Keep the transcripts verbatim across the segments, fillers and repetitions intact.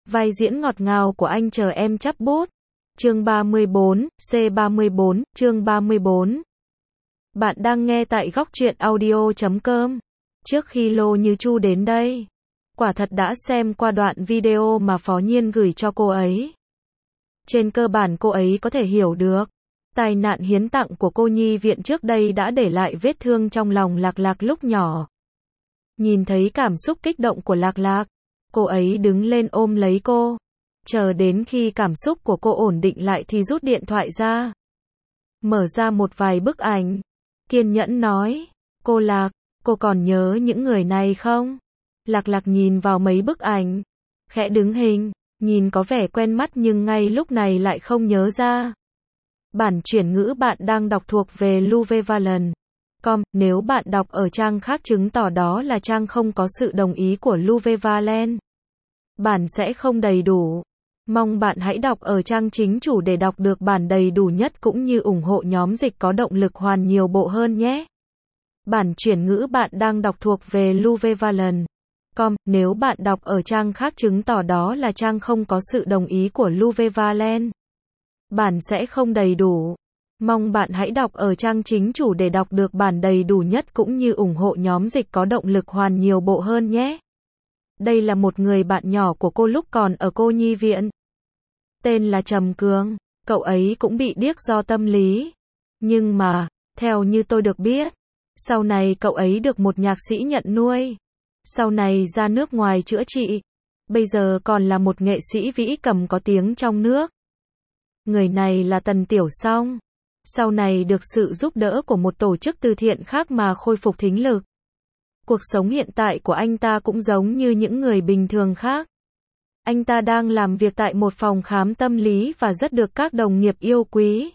Vai diễn ngọt ngào của anh chờ em chắp bút. Chương ba mươi bốn, C ba mươi bốn, chương ba mươi bốn. Bạn đang nghe tại góc truyện audio chấm com. Trước khi Lô Như Chu đến đây, quả thật đã xem qua đoạn video mà Phó Nhiên gửi cho cô ấy. Trên cơ bản cô ấy có thể hiểu được, tai nạn hiến tặng của cô nhi viện trước đây đã để lại vết thương trong lòng Lạc Lạc lúc nhỏ. Nhìn thấy cảm xúc kích động của Lạc Lạc, cô ấy đứng lên ôm lấy cô. Chờ đến khi cảm xúc của cô ổn định lại thì rút điện thoại ra. Mở ra một vài bức ảnh. Kiên nhẫn nói, cô Lạc, cô còn nhớ những người này không? Lạc Lạc nhìn vào mấy bức ảnh, khẽ đứng hình, nhìn có vẻ quen mắt nhưng ngay lúc này lại không nhớ ra. Bản chuyển ngữ bạn đang đọc thuộc về Luvevalon. Com, nếu bạn đọc ở trang khác chứng tỏ đó là trang không có sự đồng ý của Luvevalen. Bản sẽ không đầy đủ. Mong bạn hãy đọc ở trang chính chủ để đọc được bản đầy đủ nhất cũng như ủng hộ nhóm dịch có động lực hoàn nhiều bộ hơn nhé. Bản chuyển ngữ bạn đang đọc thuộc về Luvevalon. Com, nếu bạn đọc ở trang khác chứng tỏ đó là trang không có sự đồng ý của Luvevalen. Bản sẽ không đầy đủ. Mong bạn hãy đọc ở trang chính chủ để đọc được bản đầy đủ nhất cũng như ủng hộ nhóm dịch có động lực hoàn nhiều bộ hơn nhé. Đây là một người bạn nhỏ của cô lúc còn ở cô nhi viện. Tên là Trầm Cường, cậu ấy cũng bị điếc do tâm lý. Nhưng mà, theo như tôi được biết, sau này cậu ấy được một nhạc sĩ nhận nuôi. Sau này ra nước ngoài chữa trị. Bây giờ còn là một nghệ sĩ vĩ cầm có tiếng trong nước. Người này là Tần Tiểu Song. Sau này được sự giúp đỡ của một tổ chức từ thiện khác mà khôi phục thính lực. Cuộc sống hiện tại của anh ta cũng giống như những người bình thường khác. Anh ta đang làm việc tại một phòng khám tâm lý và rất được các đồng nghiệp yêu quý.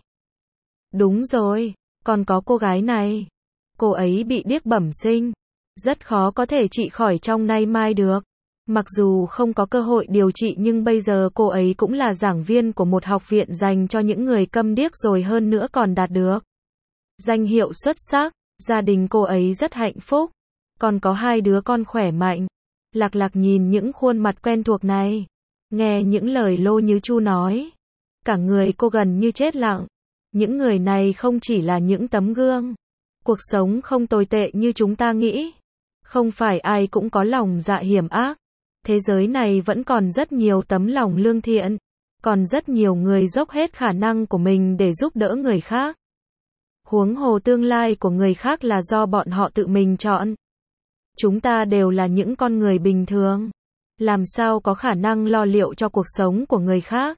Đúng rồi, còn có cô gái này. Cô ấy bị điếc bẩm sinh. Rất khó có thể trị khỏi trong nay mai được. Mặc dù không có cơ hội điều trị nhưng bây giờ cô ấy cũng là giảng viên của một học viện dành cho những người câm điếc rồi hơn nữa còn đạt được danh hiệu xuất sắc. Gia đình cô ấy rất hạnh phúc. Còn có hai đứa con khỏe mạnh. Lạc Lạc nhìn những khuôn mặt quen thuộc này. Nghe những lời Lô Như Chu nói. Cả người cô gần như chết lặng. Những người này không chỉ là những tấm gương. Cuộc sống không tồi tệ như chúng ta nghĩ. Không phải ai cũng có lòng dạ hiểm ác. Thế giới này vẫn còn rất nhiều tấm lòng lương thiện. Còn rất nhiều người dốc hết khả năng của mình để giúp đỡ người khác. Huống hồ tương lai của người khác là do bọn họ tự mình chọn. Chúng ta đều là những con người bình thường. Làm sao có khả năng lo liệu cho cuộc sống của người khác?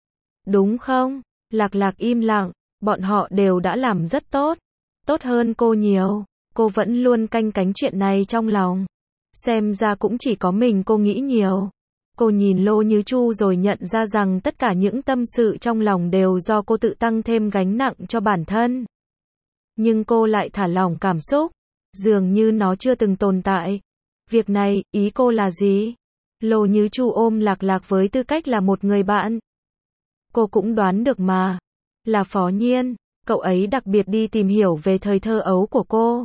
Đúng không? Lạc Lạc im lặng. Bọn họ đều đã làm rất tốt. Tốt hơn cô nhiều. Cô vẫn luôn canh cánh chuyện này trong lòng. Xem ra cũng chỉ có mình cô nghĩ nhiều. Cô nhìn Lô Như Chu rồi nhận ra rằng tất cả những tâm sự trong lòng đều do cô tự tăng thêm gánh nặng cho bản thân. Nhưng cô lại thả lỏng cảm xúc. Dường như nó chưa từng tồn tại. Việc này, ý cô là gì? Lô Như Chu ôm Lạc Lạc với tư cách là một người bạn. Cô cũng đoán được mà. Là Phó Nhiên. Cậu ấy đặc biệt đi tìm hiểu về thời thơ ấu của cô.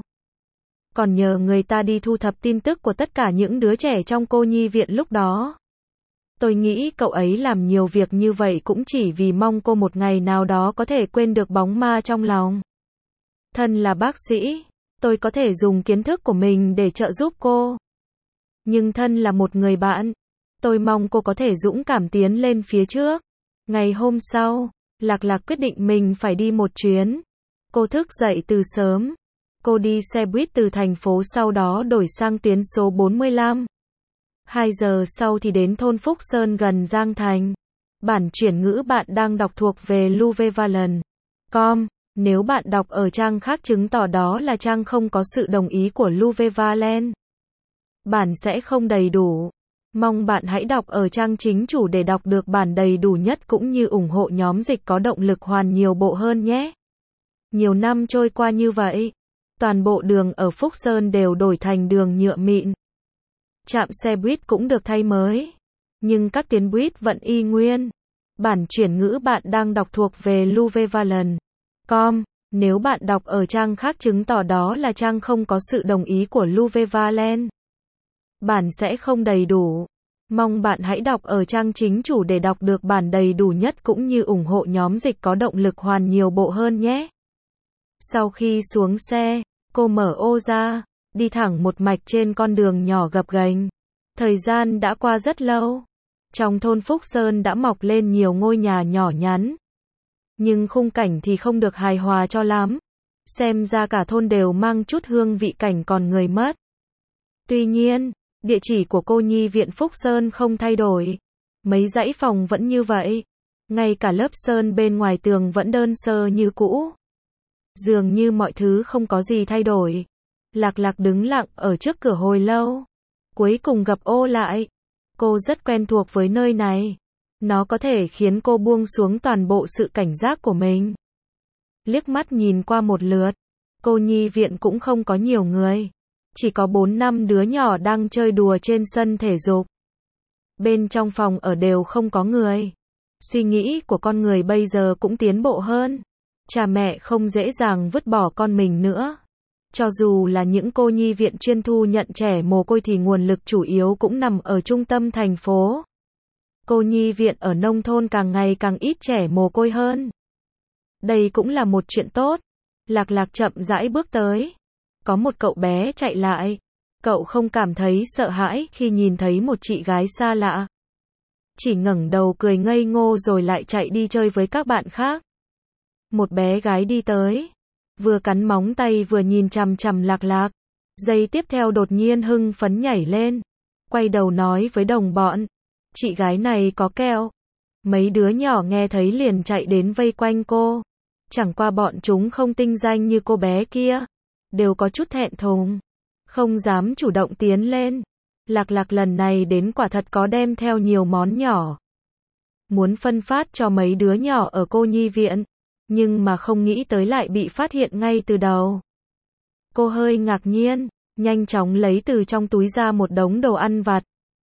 Còn nhờ người ta đi thu thập tin tức của tất cả những đứa trẻ trong cô nhi viện lúc đó. Tôi nghĩ cậu ấy làm nhiều việc như vậy cũng chỉ vì mong cô một ngày nào đó có thể quên được bóng ma trong lòng. Thân là bác sĩ, tôi có thể dùng kiến thức của mình để trợ giúp cô. Nhưng thân là một người bạn, tôi mong cô có thể dũng cảm tiến lên phía trước. Ngày hôm sau, Lạc Lạc quyết định mình phải đi một chuyến. Cô thức dậy từ sớm. Cô đi xe buýt từ thành phố sau đó đổi sang tuyến số bốn mươi lăm. Hai giờ sau thì đến thôn Phúc Sơn gần Giang Thành. Bản chuyển ngữ bạn đang đọc thuộc về Luvevalon. Com, nếu bạn đọc ở trang khác chứng tỏ đó là trang không có sự đồng ý của Luvevalen. Bản sẽ không đầy đủ. Mong bạn hãy đọc ở trang chính chủ để đọc được bản đầy đủ nhất cũng như ủng hộ nhóm dịch có động lực hoàn nhiều bộ hơn nhé. Nhiều năm trôi qua như vậy. Toàn bộ đường ở Phúc Sơn đều đổi thành đường nhựa mịn. Trạm xe buýt cũng được thay mới. Nhưng các tuyến buýt vẫn y nguyên. Bản chuyển ngữ bạn đang đọc thuộc về Luvevalon. Com, nếu bạn đọc ở trang khác chứng tỏ đó là trang không có sự đồng ý của Luvevalen. Bản sẽ không đầy đủ. Mong bạn hãy đọc ở trang chính chủ để đọc được bản đầy đủ nhất cũng như ủng hộ nhóm dịch có động lực hoàn nhiều bộ hơn nhé. Sau khi xuống xe, cô mở ô ra, đi thẳng một mạch trên con đường nhỏ gập ghềnh. Thời gian đã qua rất lâu. Trong thôn Phúc Sơn đã mọc lên nhiều ngôi nhà nhỏ nhắn. Nhưng khung cảnh thì không được hài hòa cho lắm. Xem ra cả thôn đều mang chút hương vị cảnh còn người mất. Tuy nhiên, địa chỉ của cô nhi viện Phúc Sơn không thay đổi. Mấy dãy phòng vẫn như vậy. Ngay cả lớp sơn bên ngoài tường vẫn đơn sơ như cũ. Dường như mọi thứ không có gì thay đổi. Lạc Lạc đứng lặng ở trước cửa hồi lâu. Cuối cùng gập ô lại. Cô rất quen thuộc với nơi này. Nó có thể khiến cô buông xuống toàn bộ sự cảnh giác của mình. Liếc mắt nhìn qua một lượt. Cô nhi viện cũng không có nhiều người. Chỉ có bốn năm đứa nhỏ đang chơi đùa trên sân thể dục. Bên trong phòng ở đều không có người. Suy nghĩ của con người bây giờ cũng tiến bộ hơn. Cha mẹ không dễ dàng vứt bỏ con mình nữa. Cho dù là những cô nhi viện chuyên thu nhận trẻ mồ côi thì nguồn lực chủ yếu cũng nằm ở trung tâm thành phố. Cô nhi viện ở nông thôn càng ngày càng ít trẻ mồ côi hơn. Đây cũng là một chuyện tốt. Lạc Lạc chậm rãi bước tới. Có một cậu bé chạy lại. Cậu không cảm thấy sợ hãi khi nhìn thấy một chị gái xa lạ. Chỉ ngẩng đầu cười ngây ngô rồi lại chạy đi chơi với các bạn khác. Một bé gái đi tới. Vừa cắn móng tay vừa nhìn chằm chằm Lạc Lạc. Giây tiếp theo đột nhiên hưng phấn nhảy lên. Quay đầu nói với đồng bọn. Chị gái này có kẹo. Mấy đứa nhỏ nghe thấy liền chạy đến vây quanh cô. Chẳng qua bọn chúng không tinh danh như cô bé kia. Đều có chút thẹn thùng. Không dám chủ động tiến lên. Lạc Lạc lần này đến quả thật có đem theo nhiều món nhỏ. Muốn phân phát cho mấy đứa nhỏ ở cô nhi viện. Nhưng mà không nghĩ tới lại bị phát hiện ngay từ đầu. Cô hơi ngạc nhiên. Nhanh chóng lấy từ trong túi ra một đống đồ ăn vặt.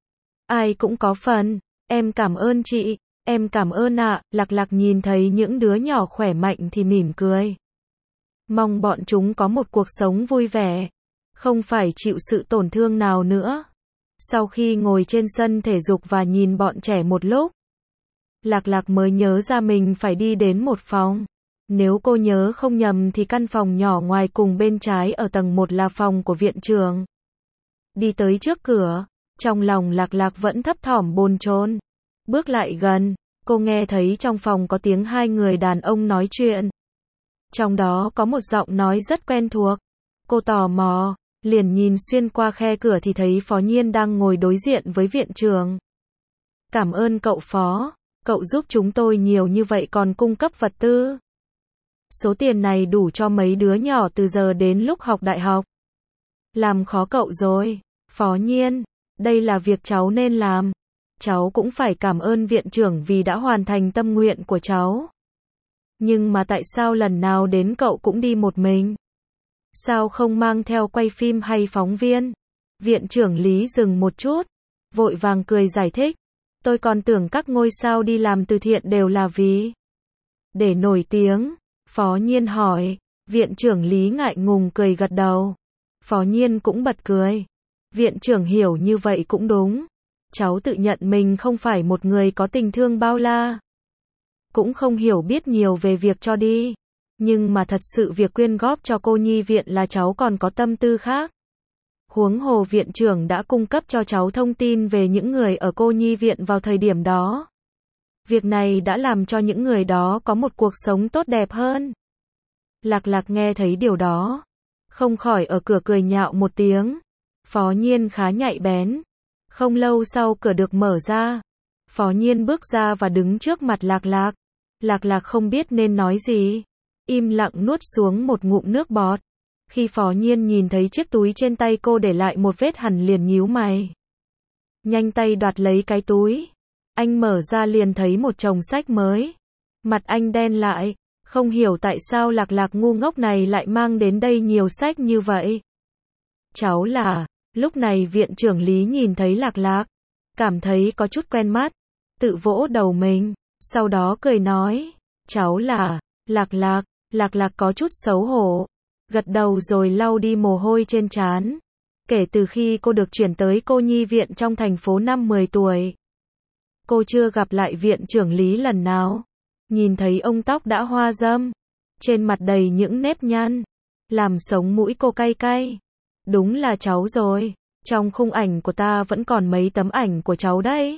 Ai cũng có phần. Em cảm ơn chị. Em cảm ơn ạ. Lạc Lạc nhìn thấy những đứa nhỏ khỏe mạnh thì mỉm cười. Mong bọn chúng có một cuộc sống vui vẻ. Không phải chịu sự tổn thương nào nữa. Sau khi ngồi trên sân thể dục và nhìn bọn trẻ một lúc. Lạc Lạc mới nhớ ra mình phải đi đến một phòng. Nếu cô nhớ không nhầm thì căn phòng nhỏ ngoài cùng bên trái ở tầng một là phòng của viện trưởng. Đi tới trước cửa. Trong lòng Lạc Lạc vẫn thấp thỏm bồn chồn. Bước lại gần. Cô nghe thấy trong phòng có tiếng hai người đàn ông nói chuyện. Trong đó có một giọng nói rất quen thuộc. Cô tò mò, liền nhìn xuyên qua khe cửa thì thấy Phó Nhiên đang ngồi đối diện với viện trưởng. Cảm ơn cậu Phó, cậu giúp chúng tôi nhiều như vậy còn cung cấp vật tư. Số tiền này đủ cho mấy đứa nhỏ từ giờ đến lúc học đại học. Làm khó cậu rồi, Phó Nhiên, đây là việc cháu nên làm. Cháu cũng phải cảm ơn viện trưởng vì đã hoàn thành tâm nguyện của cháu. Nhưng mà tại sao lần nào đến cậu cũng đi một mình? Sao không mang theo quay phim hay phóng viên? Viện trưởng Lý dừng một chút, vội vàng cười giải thích. Tôi còn tưởng các ngôi sao đi làm từ thiện đều là vì để nổi tiếng. Phó Nhiên hỏi. Viện trưởng Lý ngại ngùng cười gật đầu. Phó Nhiên cũng bật cười. Viện trưởng hiểu như vậy cũng đúng. Cháu tự nhận mình không phải một người có tình thương bao la. Cũng không hiểu biết nhiều về việc cho đi. Nhưng mà thật sự việc quyên góp cho cô nhi viện là cháu còn có tâm tư khác. Huống hồ viện trưởng đã cung cấp cho cháu thông tin về những người ở cô nhi viện vào thời điểm đó. Việc này đã làm cho những người đó có một cuộc sống tốt đẹp hơn. Lạc Lạc nghe thấy điều đó. Không khỏi ở cửa cười nhạo một tiếng. Phó Nhiên khá nhạy bén. Không lâu sau cửa được mở ra. Phó Nhiên bước ra và đứng trước mặt Lạc Lạc. Lạc Lạc không biết nên nói gì. Im lặng nuốt xuống một ngụm nước bọt. Khi Phó Nhiên nhìn thấy chiếc túi trên tay cô để lại một vết hằn liền nhíu mày. Nhanh tay đoạt lấy cái túi. Anh mở ra liền thấy một chồng sách mới. Mặt anh đen lại. Không hiểu tại sao Lạc Lạc ngu ngốc này lại mang đến đây nhiều sách như vậy. Cháu là... Lúc này viện trưởng Lý nhìn thấy Lạc Lạc. Cảm thấy có chút quen mắt. Tự vỗ đầu mình. Sau đó cười nói. Cháu là... Lạc Lạc. Lạc Lạc có chút xấu hổ. Gật đầu rồi lau đi mồ hôi trên trán. Kể từ khi cô được chuyển tới cô nhi viện trong thành phố năm mười tuổi, cô chưa gặp lại viện trưởng Lý lần nào. Nhìn thấy ông tóc đã hoa râm, trên mặt đầy những nếp nhăn, làm sống mũi cô cay cay. Đúng là cháu rồi, trong khung ảnh của ta vẫn còn mấy tấm ảnh của cháu đấy.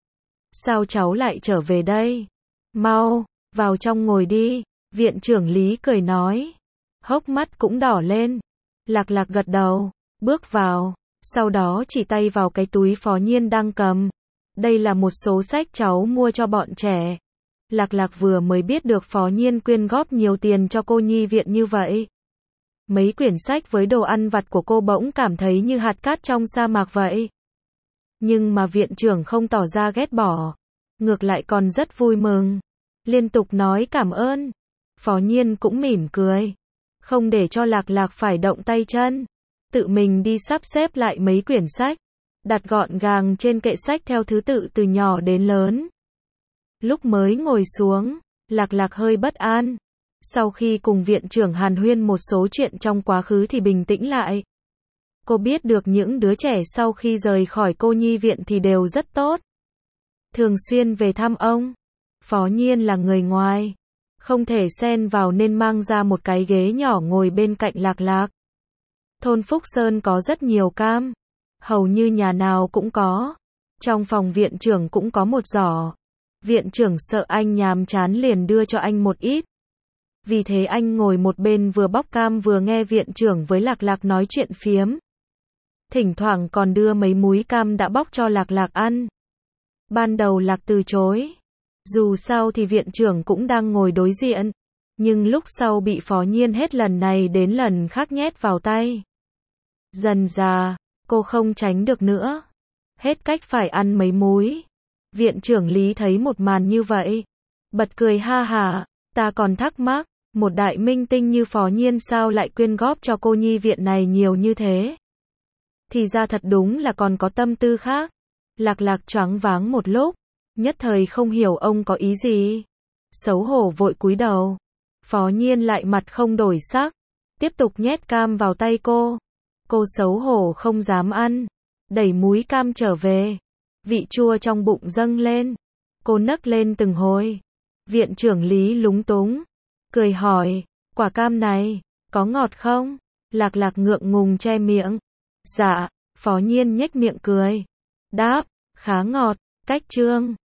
Sao cháu lại trở về đây? Mau, vào trong ngồi đi, viện trưởng Lý cười nói. Hốc mắt cũng đỏ lên. Lạc Lạc gật đầu, bước vào, sau đó chỉ tay vào cái túi Phó Nhiên đang cầm. Đây là một số sách cháu mua cho bọn trẻ. Lạc Lạc vừa mới biết được Phó Nhiên quyên góp nhiều tiền cho cô nhi viện như vậy. Mấy quyển sách với đồ ăn vặt của cô bỗng cảm thấy như hạt cát trong sa mạc vậy. Nhưng mà viện trưởng không tỏ ra ghét bỏ, ngược lại còn rất vui mừng, liên tục nói cảm ơn. Phó Nhiên cũng mỉm cười, không để cho Lạc Lạc phải động tay chân, tự mình đi sắp xếp lại mấy quyển sách, đặt gọn gàng trên kệ sách theo thứ tự từ nhỏ đến lớn. Lúc mới ngồi xuống, Lạc Lạc hơi bất an. Sau khi cùng viện trưởng hàn huyên một số chuyện trong quá khứ thì bình tĩnh lại. Cô biết được những đứa trẻ sau khi rời khỏi cô nhi viện thì đều rất tốt, thường xuyên về thăm ông. Phó Nhiên là người ngoài, không thể xen vào nên mang ra một cái ghế nhỏ ngồi bên cạnh Lạc Lạc. Thôn Phúc Sơn có rất nhiều cam, hầu như nhà nào cũng có. Trong phòng viện trưởng cũng có một giỏ. Viện trưởng sợ anh nhàm chán liền đưa cho anh một ít. Vì thế anh ngồi một bên vừa bóc cam vừa nghe viện trưởng với Lạc Lạc nói chuyện phiếm. Thỉnh thoảng còn đưa mấy múi cam đã bóc cho Lạc Lạc ăn. Ban đầu Lạc từ chối. Dù sao thì viện trưởng cũng đang ngồi đối diện. Nhưng lúc sau bị Phó Nhiên hết lần này đến lần khác nhét vào tay. Dần dà, cô không tránh được nữa. Hết cách phải ăn mấy múi. Viện trưởng Lý thấy một màn như vậy, bật cười ha hả. Ta còn thắc mắc, một đại minh tinh như Phó Nhiên sao lại quyên góp cho cô nhi viện này nhiều như thế. Thì ra thật đúng là còn có tâm tư khác. Lạc Lạc choáng váng một lúc, nhất thời không hiểu ông có ý gì. Xấu hổ vội cúi đầu. Phó Nhiên lại mặt không đổi sắc, tiếp tục nhét cam vào tay cô. Cô xấu hổ không dám ăn, đẩy múi cam trở về. Vị chua trong bụng dâng lên. Cô nấc lên từng hồi. Viện trưởng Lý lúng túng, cười hỏi, quả cam này, có ngọt không? Lạc Lạc ngượng ngùng che miệng. Dạ, Phó Nhiên nhếch miệng cười. Đáp, khá ngọt, cách chương.